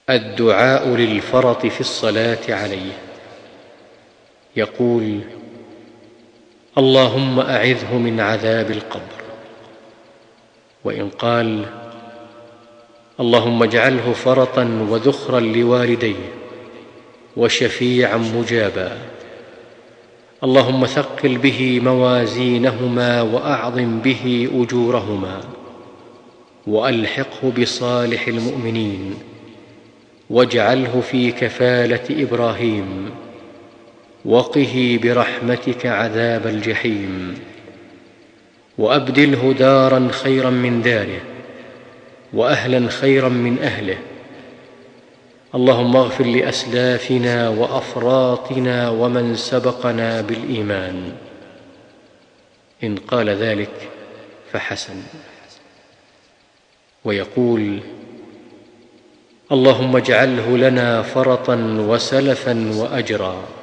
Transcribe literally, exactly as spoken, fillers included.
الدعاء للفرط في الصلاة عليه. يقول: اللهم أعذه من عذاب القبر. وإن قال: اللهم اجعله فرطا وذخرا لوالديه وشفيعا مجابا، اللهم ثقل به موازينهما وأعظم به أجورهما، وألحقه بصالح المؤمنين، واجعله في كفالة إبراهيم، وقه برحمتك عذاب الجحيم، وأبدله دارا خيرا من داره، وأهلا خيرا من أهله. اللهم اغفر لأسلافنا وأفراطنا ومن سبقنا بالإيمان. إن قال ذلك فحسن. ويقول: اللهم اجعله لنا فرطا وسلفا وأجرا.